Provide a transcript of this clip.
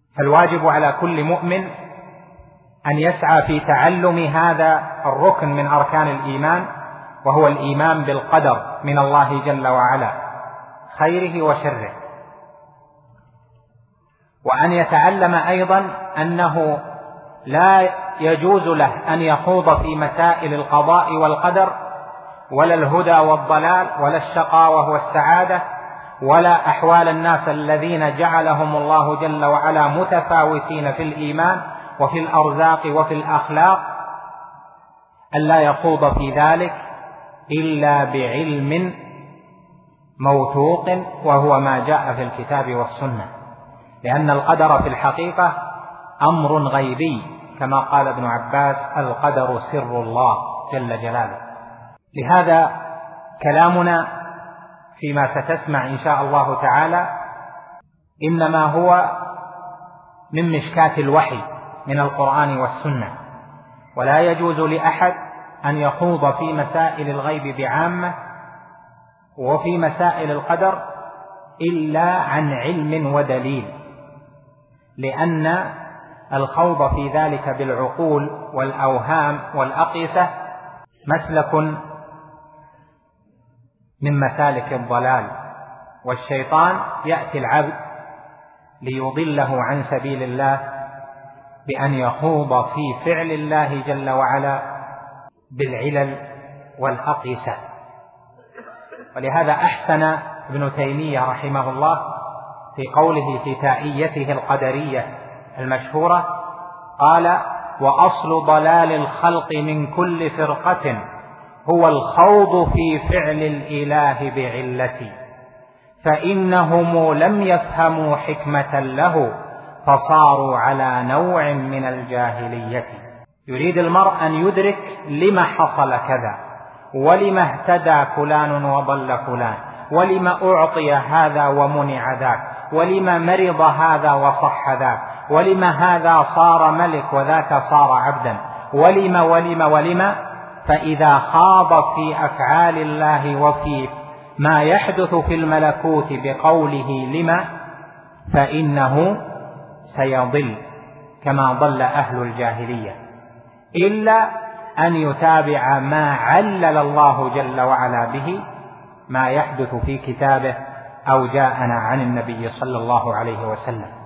فالواجب على كل مؤمن أن يسعى في تعلم هذا الركن من أركان الإيمان، وهو الإيمان بالقدر من الله جل وعلا خيره وشره، وأن يتعلم أيضا أنه لا يجوز له أن يخوض في مسائل القضاء والقدر، ولا الهدى والضلال، ولا الشقاوة والسعادة، ولا أحوال الناس الذين جعلهم الله جل وعلا متفاوتين في الإيمان وفي الأرزاق وفي الأخلاق، ألا يخوض في ذلك إلا بعلم موثوق، وهو ما جاء في الكتاب والسنة، لأن القدر في الحقيقة أمر غيبي، كما قال ابن عباس: القدر سر الله جل جلاله. لهذا كلامنا فيما ستسمع إن شاء الله تعالى إنما هو من مشكاة الوحي من القرآن والسنة، ولا يجوز لأحد أن يخوض في مسائل الغيب بعامة وفي مسائل القدر إلا عن علم ودليل، لأن الخوض في ذلك بالعقول والأوهام والأقيسة مسلك من مسالك الضلال، والشيطان يأتي العبد ليضله عن سبيل الله بأن يخوض في فعل الله جل وعلا بالعلل والأقيسة. ولهذا أحسن ابن تيمية رحمه الله في قوله في تائيته القدرية المشهورة، قال: وأصل ضلال الخلق من كل فرقة هو الخوض في فعل الإله بعلة، فإنهم لم يفهموا حكمة له فصاروا على نوع من الجاهلية. يريد المرء أن يدرك لما حصل كذا، ولما اهتدى فلان وضل فلان، ولما أعطي هذا ومنع ذاك، ولما مرض هذا وصح ذاك، ولما هذا صار ملك وذاك صار عبدا، ولما. فإذا خاض في أفعال الله وفي ما يحدث في الملكوت بقوله لما، فإنه سيضل كما ضل أهل الجاهلية، إلا أن يتابع ما علل الله جل وعلا به ما يحدث في كتابه أو جاءنا عن النبي صلى الله عليه وسلم.